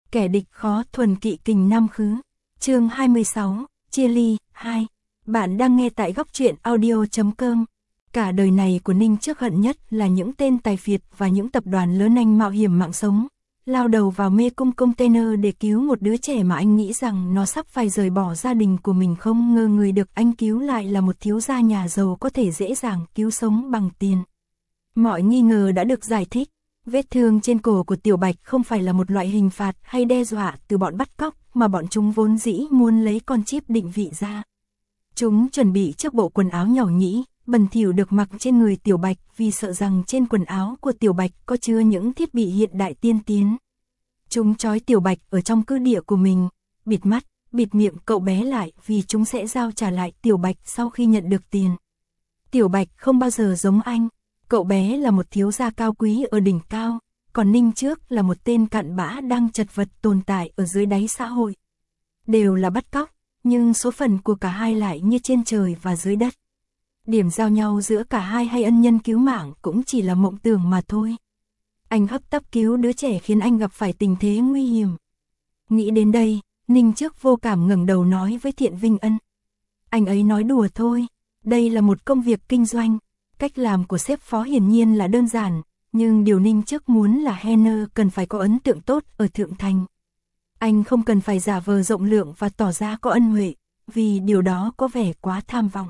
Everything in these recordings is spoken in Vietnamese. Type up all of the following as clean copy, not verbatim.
kẻ địch khó thuần kỵ kình nam khứ. Chương 26, chia ly 2. Bạn đang nghe tại góc truyện audio.com. Cả đời này của Ninh Trước hận nhất là những tên tài phiệt và những tập đoàn lớn anh mạo hiểm mạng sống, lao đầu vào mê cung container để cứu một đứa trẻ mà anh nghĩ rằng nó sắp phải rời bỏ gia đình của mình, không ngờ người được anh cứu lại là một thiếu gia nhà giàu có thể dễ dàng cứu sống bằng tiền. Mọi nghi ngờ đã được giải thích. Vết thương trên cổ của Tiểu Bạch không phải là một loại hình phạt hay đe dọa từ bọn bắt cóc, mà bọn chúng vốn dĩ muốn lấy con chip định vị ra. Chúng chuẩn bị chiếc bộ quần áo nhỏ nhĩ, bẩn thỉu được mặc trên người Tiểu Bạch vì sợ rằng trên quần áo của Tiểu Bạch có chứa những thiết bị hiện đại tiên tiến. Chúng trói Tiểu Bạch ở trong cư địa của mình, bịt mắt, bịt miệng cậu bé lại vì chúng sẽ giao trả lại Tiểu Bạch sau khi nhận được tiền. Tiểu Bạch không bao giờ giống anh. Cậu bé là một thiếu gia cao quý ở đỉnh cao, còn Ninh Trước là một tên cặn bã đang chật vật tồn tại ở dưới đáy xã hội. Đều là bắt cóc, nhưng số phận của cả hai lại như trên trời và dưới đất. Điểm giao nhau giữa cả hai hay ân nhân cứu mạng cũng chỉ là mộng tưởng mà thôi. Anh hấp tấp cứu đứa trẻ khiến anh gặp phải tình thế nguy hiểm. Nghĩ đến đây, Ninh Trước vô cảm ngẩng đầu nói với Thiện Vinh Ân. Anh ấy nói đùa thôi, đây là một công việc kinh doanh. Cách làm của sếp phó hiển nhiên là đơn giản, nhưng điều Ninh Trước muốn là Henner cần phải có ấn tượng tốt ở thượng thành. Anh không cần phải giả vờ rộng lượng và tỏ ra có ân huệ, vì điều đó có vẻ quá tham vọng.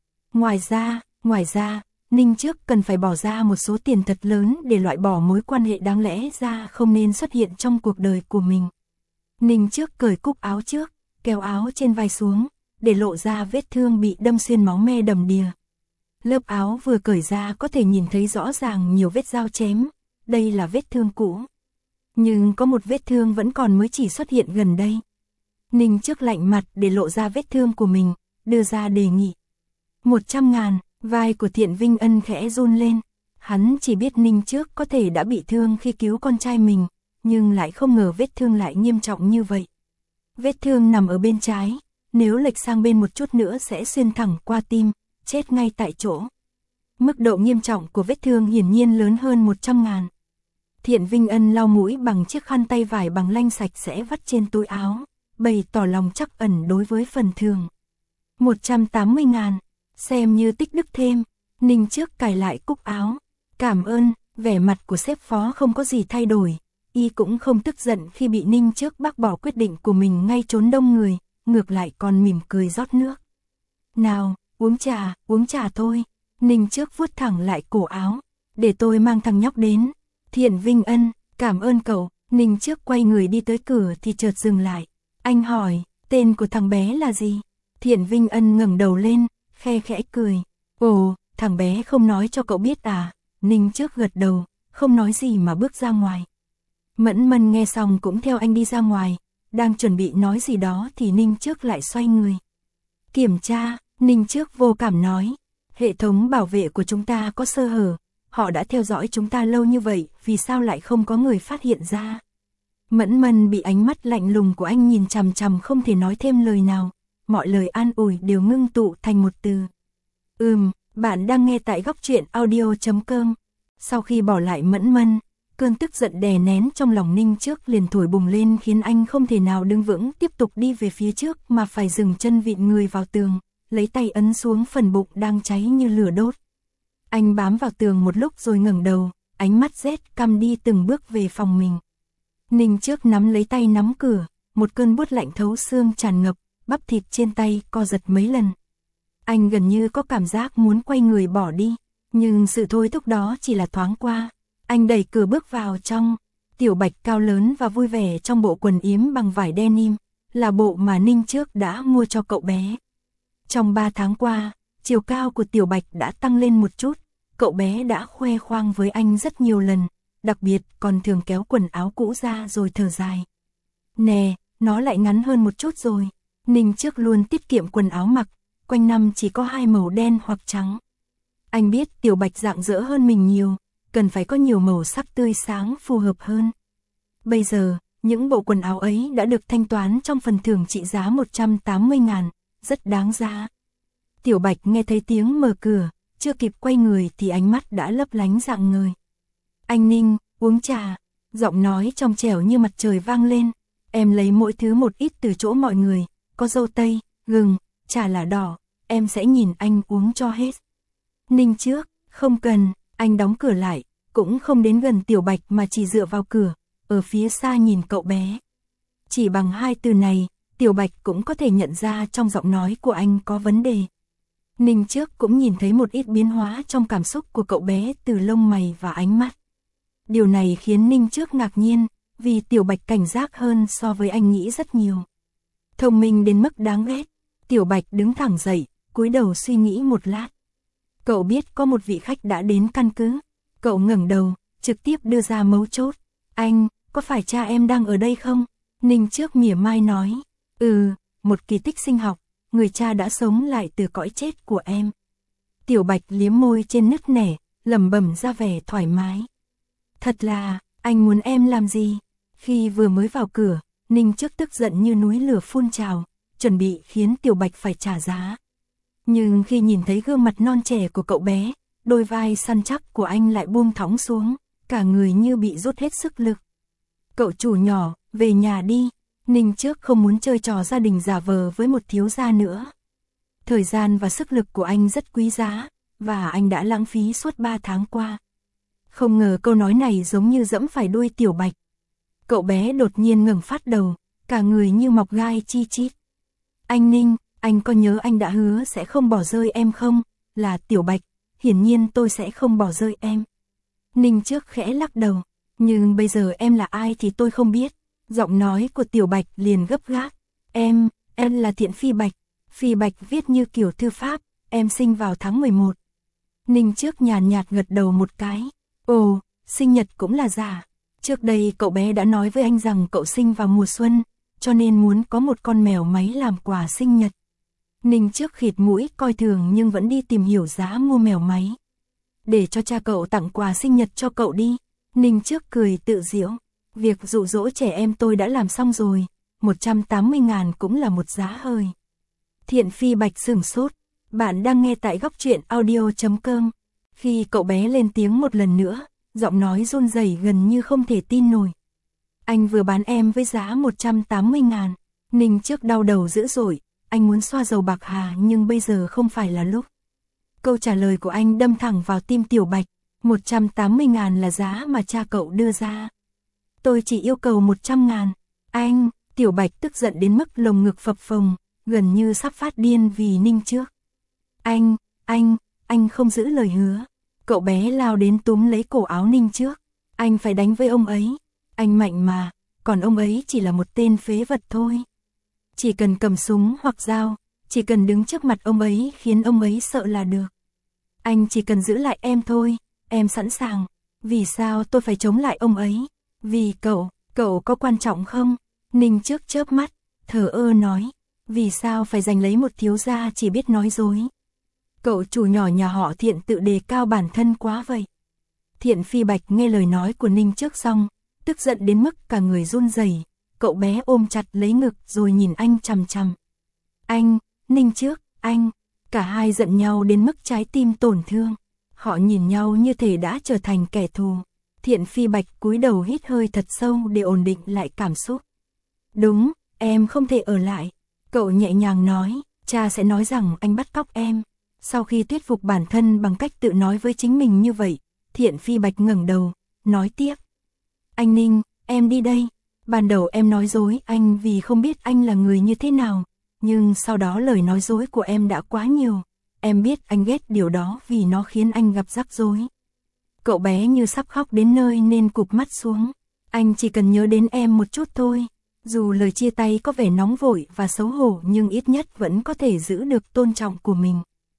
Ngoài ra, Ninh Trước cần phải bỏ ra một số tiền thật lớn để loại bỏ mối quan hệ đáng lẽ ra không nên xuất hiện trong cuộc đời của mình. Ninh Trước cởi cúc áo trước, kéo áo trên vai xuống, để lộ ra vết thương bị đâm xuyên máu me đầm đìa. Lớp áo vừa cởi ra có thể nhìn thấy rõ ràng nhiều vết dao chém, đây là vết thương cũ. Nhưng có một vết thương vẫn còn mới chỉ xuất hiện gần đây. Ninh Trước lạnh mặt để lộ ra vết thương của mình, đưa ra đề nghị. 100.000, vai của Thiện Vinh Ân khẽ run lên. Hắn chỉ biết Ninh Trước có thể đã bị thương khi cứu con trai mình, nhưng lại không ngờ vết thương lại nghiêm trọng như vậy. Vết thương nằm ở bên trái, nếu lệch sang bên một chút nữa sẽ xuyên thẳng qua tim, chết ngay tại chỗ. Mức độ nghiêm trọng của vết thương hiển nhiên lớn hơn 100.000. Thiện Vinh Ân lau mũi bằng chiếc khăn tay vải bằng lanh sạch sẽ vắt trên túi áo, bày tỏ lòng trắc ẩn đối với phần thường. 180.000, xem như tích đức thêm. Ninh Trước cài lại cúc áo. Cảm ơn. Vẻ mặt của sếp phó không có gì thay đổi, y cũng không tức giận khi bị Ninh Trước bác bỏ quyết định của mình ngay trốn đông người, ngược lại còn mỉm cười rót nước. Nào, uống trà thôi. Ninh Trước vuốt thẳng lại cổ áo. Để tôi mang thằng nhóc đến. Thiện Vinh Ân, cảm ơn cậu. Ninh Trước quay người đi tới cửa thì chợt dừng lại. Anh hỏi, tên của thằng bé là gì? Thiện Vinh Ân ngẩng đầu lên, khe khẽ cười. Ồ, thằng bé không nói cho cậu biết à? Ninh Trước gật đầu, không nói gì mà bước ra ngoài. Mẫn Mân nghe xong cũng theo anh đi ra ngoài. Đang chuẩn bị nói gì đó thì Ninh Trước lại xoay người. Kiểm tra. Ninh Trước vô cảm nói, hệ thống bảo vệ của chúng ta có sơ hở, họ đã theo dõi chúng ta lâu như vậy, vì sao lại không có người phát hiện ra? Mẫn Mân bị ánh mắt lạnh lùng của anh nhìn chằm chằm không thể nói thêm lời nào, mọi lời an ủi đều ngưng tụ thành một từ. Bạn đang nghe tại góc truyện audio.com. Sau khi bỏ lại Mẫn Mân, cơn tức giận đè nén trong lòng Ninh Trước liền thổi bùng lên khiến anh không thể nào đứng vững tiếp tục đi về phía trước mà phải dừng chân vịn người vào tường, lấy tay ấn xuống phần bụng đang cháy như lửa đốt. Anh bám vào tường một lúc rồi ngẩng đầu, ánh mắt rét căm đi từng bước về phòng mình. Ninh Trước nắm lấy tay nắm cửa, một cơn buốt lạnh thấu xương tràn ngập, bắp thịt trên tay co giật mấy lần. Anh gần như có cảm giác muốn quay người bỏ đi, nhưng sự thôi thúc đó chỉ là thoáng qua. Anh đẩy cửa bước vào trong. Tiểu Bạch cao lớn và vui vẻ trong bộ quần yếm bằng vải denim, là bộ mà Ninh Trước đã mua cho cậu bé. Trong 3 tháng qua, chiều cao của Tiểu Bạch đã tăng lên một chút, cậu bé đã khoe khoang với anh rất nhiều lần, đặc biệt còn thường kéo quần áo cũ ra rồi thở dài. Nè, nó lại ngắn hơn một chút rồi. Ninh Trước luôn tiết kiệm quần áo mặc, quanh năm chỉ có 2 màu đen hoặc trắng. Anh biết Tiểu Bạch rạng rỡ hơn mình nhiều, cần phải có nhiều màu sắc tươi sáng phù hợp hơn. Bây giờ, những bộ quần áo ấy đã được thanh toán trong phần thưởng trị giá 180.000, rất đáng giá. Tiểu Bạch nghe thấy tiếng mở cửa, chưa kịp quay người thì ánh mắt đã lấp lánh rạng ngời. Anh Ninh, uống trà. Giọng nói trong trẻo như mặt trời vang lên. em lấy mỗi thứ một ít từ chỗ mọi người, có dâu tây, gừng, trà là đỏ, em sẽ nhìn anh uống cho hết. Ninh trước, không cần, anh đóng cửa lại, cũng không đến gần Tiểu Bạch mà chỉ dựa vào cửa, ở phía xa nhìn cậu bé. Chỉ bằng hai từ này, Tiểu Bạch cũng có thể nhận ra trong giọng nói của anh có vấn đề. Ninh trước cũng nhìn thấy một ít biến hóa trong cảm xúc của cậu bé từ lông mày và ánh mắt. Điều này khiến Ninh trước ngạc nhiên, vì Tiểu Bạch cảnh giác hơn so với anh nghĩ rất nhiều. Thông minh đến mức đáng ghét. Tiểu Bạch đứng thẳng dậy, cúi đầu suy nghĩ một lát. Cậu biết có một vị khách đã đến căn cứ. Cậu ngẩng đầu, trực tiếp đưa ra mấu chốt. Anh, có phải cha em đang ở đây không? Ninh trước mỉa mai nói. Một kỳ tích sinh học, người cha đã sống lại từ cõi chết của em. Tiểu Bạch liếm môi trên nứt nẻ, lẩm bẩm ra vẻ thoải mái. Thật là, anh muốn em làm gì? Khi vừa mới vào cửa, Ninh trước tức giận như núi lửa phun trào, chuẩn bị khiến Tiểu Bạch phải trả giá. Nhưng khi nhìn thấy gương mặt non trẻ của cậu bé, đôi vai săn chắc của anh lại buông thõng xuống, cả người như bị rút hết sức lực. Cậu chủ nhỏ, về nhà đi. Ninh trước không muốn chơi trò gia đình giả vờ với một thiếu gia nữa. Thời gian và sức lực của anh rất quý giá, và anh đã lãng phí suốt 3 tháng qua. Không ngờ câu nói này giống như dẫm phải đuôi Tiểu Bạch. Cậu bé đột nhiên ngẩng phát đầu, cả người như mọc gai chi chít. Anh Ninh, anh có nhớ anh đã hứa sẽ không bỏ rơi em không? Là Tiểu Bạch, hiển nhiên tôi sẽ không bỏ rơi em. Ninh trước khẽ lắc đầu, nhưng bây giờ em là ai thì tôi không biết. Giọng nói của Tiểu Bạch liền gấp gáp. Em là Thiện Phi Bạch. Phi Bạch viết như kiểu thư pháp, em sinh vào tháng 11. Ninh trước nhàn nhạt gật đầu một cái. Ồ, sinh nhật cũng là giả. Trước đây cậu bé đã nói với anh rằng cậu sinh vào mùa xuân, cho nên muốn có một con mèo máy làm quà sinh nhật. Ninh trước khịt mũi coi thường nhưng vẫn đi tìm hiểu giá mua mèo máy. Để cho cha cậu tặng quà sinh nhật cho cậu đi. Ninh trước cười tự giễu. Việc dụ dỗ trẻ em tôi đã làm xong rồi, 180.000 cũng là một giá hơi. Thiện Phi Bạch sửng sốt. Bạn đang nghe tại góc truyện audio.com. Khi cậu bé lên tiếng một lần nữa, giọng nói run rẩy gần như không thể tin nổi. Anh vừa bán em với giá 180.000. Ninh trước đau đầu dữ dội, anh muốn xoa dầu bạc hà nhưng bây giờ không phải là lúc. Câu trả lời của anh đâm thẳng vào tim Tiểu Bạch. 180.000 là giá mà cha cậu đưa ra. Tôi chỉ yêu cầu 100.000. Anh, Tiểu Bạch tức giận đến mức lồng ngực phập phồng, gần như sắp phát điên vì Ninh trước. Anh không giữ lời hứa. Cậu bé lao đến túm lấy cổ áo Ninh trước. Anh phải đánh với ông ấy. Anh mạnh mà, còn ông ấy chỉ là một tên phế vật thôi. Chỉ cần cầm súng hoặc dao, chỉ cần đứng trước mặt ông ấy khiến ông ấy sợ là được. Anh chỉ cần giữ lại em thôi, em sẵn sàng. Vì sao tôi phải chống lại ông ấy? Vì cậu có quan trọng không? Ninh trước chớp mắt, thờ ơ nói. Vì sao phải giành lấy một thiếu gia chỉ biết nói dối? Cậu chủ nhỏ nhà họ Thiện tự đề cao bản thân quá vậy. Thiện Phi Bạch nghe lời nói của Ninh trước xong, tức giận đến mức cả người run rẩy. Cậu bé ôm chặt lấy ngực rồi nhìn anh chằm chằm. Anh, Ninh trước, anh. Cả hai giận nhau đến mức trái tim tổn thương. Họ nhìn nhau như thể đã trở thành kẻ thù. Thiện Phi Bạch cúi đầu hít hơi thật sâu để ổn định lại cảm xúc. Đúng, em không thể ở lại. Cậu nhẹ nhàng nói, cha sẽ nói rằng anh bắt cóc em. Sau khi thuyết phục bản thân bằng cách tự nói với chính mình như vậy, Thiện Phi Bạch ngẩng đầu, nói tiếp. Anh Ninh, em đi đây. Ban đầu em nói dối anh vì không biết anh là người như thế nào, nhưng sau đó lời nói dối của em đã quá nhiều. Em biết anh ghét điều đó vì nó khiến anh gặp rắc rối. Cậu bé như sắp khóc đến nơi nên cụp mắt xuống. Anh chỉ cần nhớ đến em một chút thôi. Dù lời chia tay có vẻ nóng vội và xấu hổ nhưng ít nhất vẫn có thể giữ được tôn trọng của mình.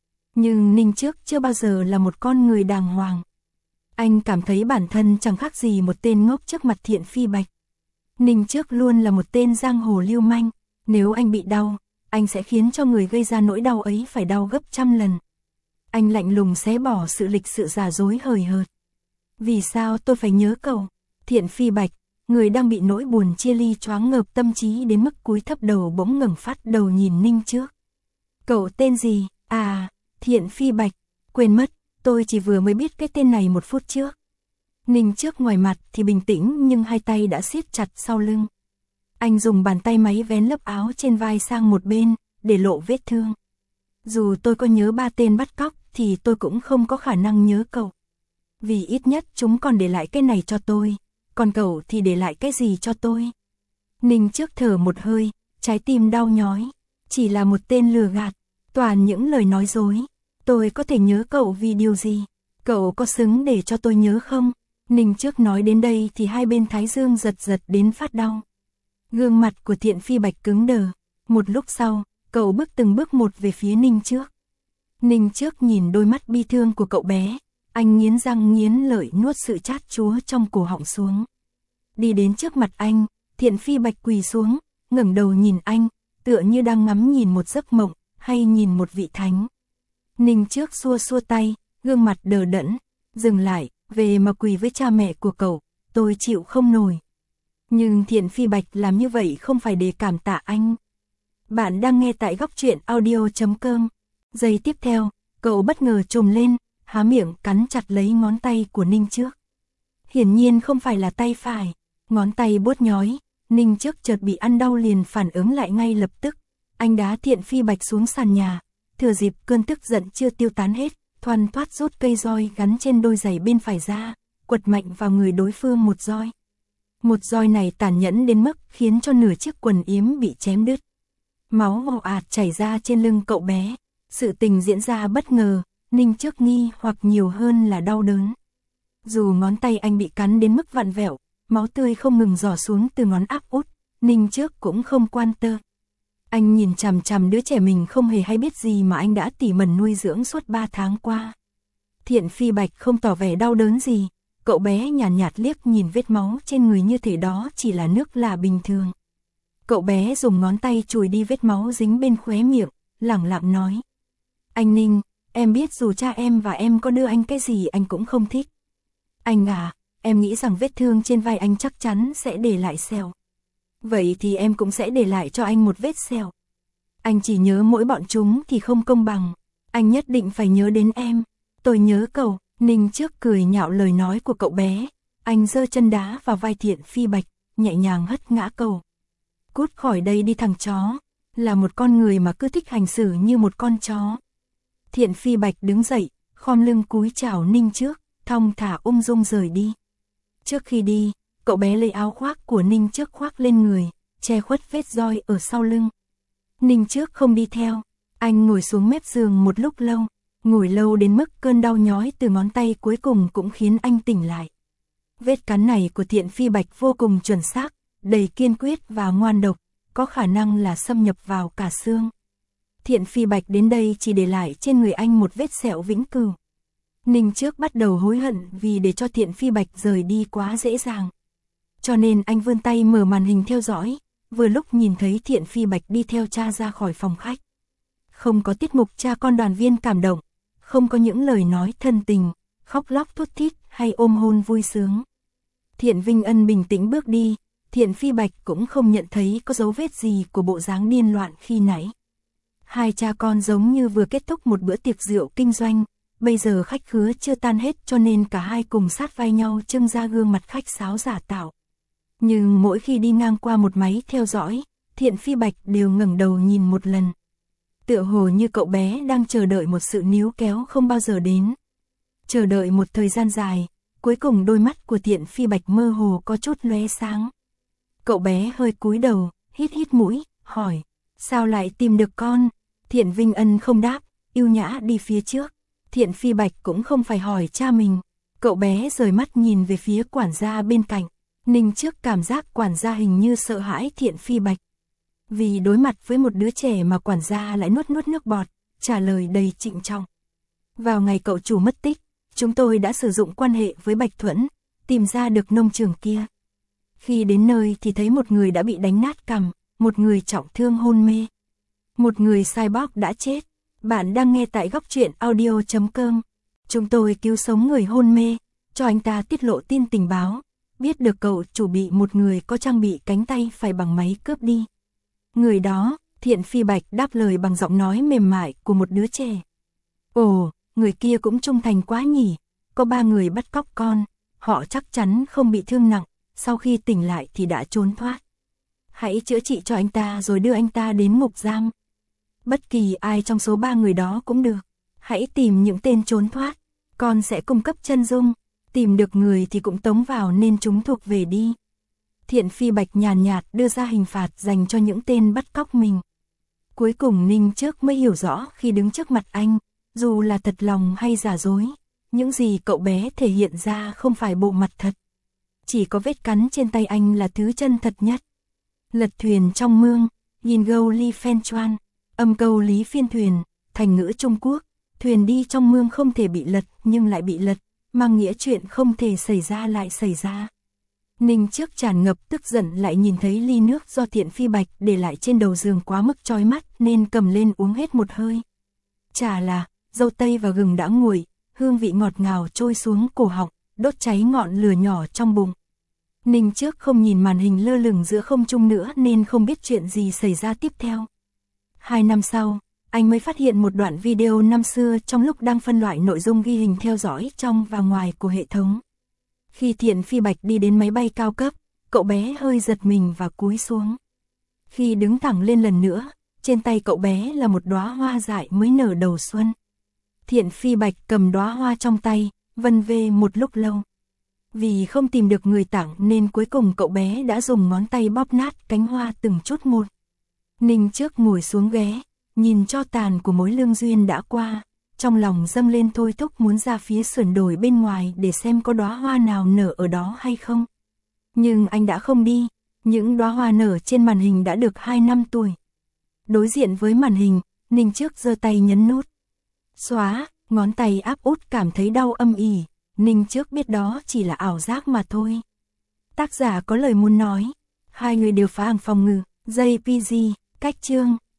Nhưng Ninh trước chưa bao giờ là một con người đàng hoàng. Anh cảm thấy bản thân chẳng khác gì một tên ngốc trước mặt Thiện Phi Bạch. Ninh trước luôn là một tên giang hồ lưu manh. Nếu anh bị đau, anh sẽ khiến cho người gây ra nỗi đau ấy phải đau gấp trăm lần. Anh lạnh lùng xé bỏ sự lịch sự giả dối hời hợt. Vì sao tôi phải nhớ cậu? Thiện Phi Bạch, người đang bị nỗi buồn chia ly choáng ngợp tâm trí đến mức cúi thấp đầu bỗng ngẩng phát đầu nhìn Ninh trước. Cậu tên gì? À, Thiện Phi Bạch, quên mất, tôi chỉ vừa mới biết cái tên này một phút trước. Ninh trước ngoài mặt thì bình tĩnh nhưng hai tay đã siết chặt sau lưng. Anh dùng bàn tay máy vén lớp áo trên vai sang một bên, để lộ vết thương. Dù tôi có nhớ 3 tên bắt cóc, thì tôi cũng không có khả năng nhớ cậu. Vì ít nhất chúng còn để lại cái này cho tôi, còn cậu thì để lại cái gì cho tôi? Ninh trước thở một hơi, trái tim đau nhói. Chỉ là một tên lừa gạt, toàn những lời nói dối. Tôi có thể nhớ cậu vì điều gì? Cậu có xứng để cho tôi nhớ không? Ninh trước nói đến đây thì hai bên thái dương giật giật đến phát đau. Gương mặt của Thiện Phi Bạch cứng đờ. Một lúc sau, cậu bước từng bước một về phía Ninh trước. Ninh trước nhìn đôi mắt bi thương của cậu bé. Anh nghiến răng nghiến lợi nuốt sự chát chúa trong cổ họng xuống. Đi đến trước mặt anh, Thiện Phi Bạch quỳ xuống, ngẩng đầu nhìn anh, tựa như đang ngắm nhìn một giấc mộng, hay nhìn một vị thánh. Ninh trước xua xua tay, gương mặt đờ đẫn. Dừng lại, về mà quỳ với cha mẹ của cậu, tôi chịu không nổi. Nhưng Thiện Phi Bạch làm như vậy không phải để cảm tạ anh. Bạn đang nghe tại Góc Truyện Audio.com. Giây tiếp theo, cậu bất ngờ trồm lên, há miệng cắn chặt lấy ngón tay của Ninh trước. Hiển nhiên không phải là tay phải, ngón tay buốt nhói. Ninh trước chợt bị ăn đau liền phản ứng lại ngay lập tức. Anh đá Thiện Phi Bạch xuống sàn nhà, thừa dịp cơn tức giận chưa tiêu tán hết, thoăn thoắt rút cây roi gắn trên đôi giày bên phải ra, quật mạnh vào người đối phương một roi. Một roi này tàn nhẫn đến mức khiến cho nửa chiếc quần yếm bị chém đứt. Máu ồ ạt chảy ra trên lưng cậu bé. Sự tình diễn ra bất ngờ, Ninh trước nghi hoặc nhiều hơn là đau đớn. Dù ngón tay anh bị cắn đến mức vặn vẹo, máu tươi không ngừng rỏ xuống từ ngón áp út, Ninh trước cũng không quan tâm. Anh nhìn chằm chằm đứa trẻ mình không hề hay biết gì mà anh đã tỉ mẩn nuôi dưỡng suốt 3 tháng qua. Thiện Phi Bạch không tỏ vẻ đau đớn gì, cậu bé nhàn nhạt liếc nhìn vết máu trên người như thể đó chỉ là nước lạ bình thường. Cậu bé dùng ngón tay chùi đi vết máu dính bên khóe miệng, lẳng lặng nói. Anh Ninh, em biết dù cha em và em có đưa anh cái gì anh cũng không thích. Anh à, em nghĩ rằng vết thương trên vai anh chắc chắn sẽ để lại sẹo. Vậy thì em cũng sẽ để lại cho anh một vết sẹo. Anh chỉ nhớ mỗi bọn chúng thì không công bằng. Anh nhất định phải nhớ đến em. Tôi nhớ cậu. Ninh trước cười nhạo lời nói của cậu bé. Anh giơ chân đá vào vai Thiện Phi Bạch, nhẹ nhàng hất ngã cậu. Cút khỏi đây đi thằng chó. Là một con người mà cứ thích hành xử như một con chó. Thiện Phi Bạch đứng dậy, khom lưng cúi chào Ninh trước, thong thả ung dung rời đi. Trước khi đi, cậu bé lấy áo khoác của Ninh trước khoác lên người, che khuất vết roi ở sau lưng. Ninh trước không đi theo, anh ngồi xuống mép giường một lúc lâu, ngồi lâu đến mức cơn đau nhói từ ngón tay cuối cùng cũng khiến anh tỉnh lại. Vết cắn này của Thiện Phi Bạch vô cùng chuẩn xác, đầy kiên quyết và ngoan độc, có khả năng là xâm nhập vào cả xương. Thiện Phi Bạch đến đây chỉ để lại trên người anh một vết sẹo vĩnh cửu. Ninh trước bắt đầu hối hận vì để cho Thiện Phi Bạch rời đi quá dễ dàng. Cho nên anh vươn tay mở màn hình theo dõi, vừa lúc nhìn thấy Thiện Phi Bạch đi theo cha ra khỏi phòng khách. Không có tiết mục cha con đoàn viên cảm động, không có những lời nói thân tình, khóc lóc thút thít hay ôm hôn vui sướng. Thiện Vinh Ân bình tĩnh bước đi, Thiện Phi Bạch cũng không nhận thấy có dấu vết gì của bộ dáng điên loạn khi nãy. Hai cha con giống như vừa kết thúc một bữa tiệc rượu kinh doanh, bây giờ khách khứa chưa tan hết cho nên cả hai cùng sát vai nhau trưng ra gương mặt khách sáo giả tạo. Nhưng mỗi khi đi ngang qua một máy theo dõi, Thiện Phi Bạch đều ngẩng đầu nhìn một lần. Tựa hồ như cậu bé đang chờ đợi một sự níu kéo không bao giờ đến. Chờ đợi một thời gian dài, cuối cùng đôi mắt của Thiện Phi Bạch mơ hồ có chút lóe sáng. Cậu bé hơi cúi đầu, hít hít mũi, hỏi, sao lại tìm được con? Thiện Vinh Ân không đáp, yêu nhã đi phía trước. Thiện Phi Bạch cũng không phải hỏi cha mình. Cậu bé rời mắt nhìn về phía quản gia bên cạnh. Ninh trước cảm giác quản gia hình như sợ hãi Thiện Phi Bạch. Vì đối mặt với một đứa trẻ mà quản gia lại nuốt nuốt nước bọt, trả lời đầy trịnh trọng. Vào ngày cậu chủ mất tích, chúng tôi đã sử dụng quan hệ với Bạch Thuẫn, tìm ra được nông trường kia. Khi đến nơi thì thấy một người đã bị đánh nát cằm, một người trọng thương hôn mê. Một người cyborg đã chết. Bạn đang nghe tại Góc Truyện Audio.com. Chúng tôi cứu sống người hôn mê, cho anh ta tiết lộ tin tình báo, biết được cậu chủ bị một người có trang bị cánh tay phải bằng máy cướp đi. Người đó, Thiện Phi Bạch đáp lời bằng giọng nói mềm mại của một đứa trẻ. Ồ, người kia cũng trung thành quá nhỉ, có 3 người bắt cóc con, họ chắc chắn không bị thương nặng, sau khi tỉnh lại thì đã trốn thoát. hãy chữa trị cho anh ta rồi đưa anh ta đến ngục giam. Bất kỳ ai trong số 3 người đó cũng được. Hãy tìm những tên trốn thoát, con sẽ cung cấp chân dung, tìm được người thì cũng tống vào nên chúng thuộc về đi. Thiện Phi Bạch nhàn nhạt đưa ra hình phạt dành cho những tên bắt cóc mình. Cuối cùng Ninh Trước mới hiểu rõ khi đứng trước mặt anh, dù là thật lòng hay giả dối, những gì cậu bé thể hiện ra không phải bộ mặt thật. Chỉ có vết cắn trên tay anh là thứ chân thật nhất. Lật thuyền trong mương, yin gâu li phen choan, âm câu lý phiên thuyền, thành ngữ Trung Quốc, thuyền đi trong mương không thể bị lật nhưng lại bị lật, mang nghĩa chuyện không thể xảy ra lại xảy ra. Ninh Trước tràn ngập tức giận lại nhìn thấy ly nước do Thiện Phi Bạch để lại trên đầu giường quá mức chói mắt nên cầm lên uống hết một hơi. Chả là, dâu tây và gừng đã nguội, hương vị ngọt ngào trôi xuống cổ họng, đốt cháy ngọn lửa nhỏ trong bụng. Ninh Trước không nhìn màn hình lơ lửng giữa không trung nữa nên không biết chuyện gì xảy ra tiếp theo. 2 năm sau, anh mới phát hiện một đoạn video năm xưa trong lúc đang phân loại nội dung ghi hình theo dõi trong và ngoài của hệ thống. Khi Thiện Phi Bạch đi đến máy bay cao cấp, cậu bé hơi giật mình và cúi xuống. Khi đứng thẳng lên lần nữa, trên tay cậu bé là một đóa hoa dại mới nở đầu xuân. Thiện Phi Bạch cầm đóa hoa trong tay, vân vê một lúc lâu. Vì không tìm được người tặng nên cuối cùng cậu bé đã dùng ngón tay bóp nát cánh hoa từng chút một. Ninh Trước ngồi xuống ghế, nhìn cho tàn của mối lương duyên đã qua, trong lòng dâng lên thôi thúc muốn ra phía sườn đồi bên ngoài để xem có đóa hoa nào nở ở đó hay không. Nhưng anh đã không đi, những đóa hoa nở trên màn hình đã được 2 năm tuổi. Đối diện với màn hình, Ninh Trước giơ tay nhấn nút. Xóa, ngón tay áp út cảm thấy đau âm ỉ, Ninh Trước biết đó chỉ là ảo giác mà thôi. Tác giả có lời muốn nói, 2 người đều phá hàng phòng ngự, JPG, cách chương.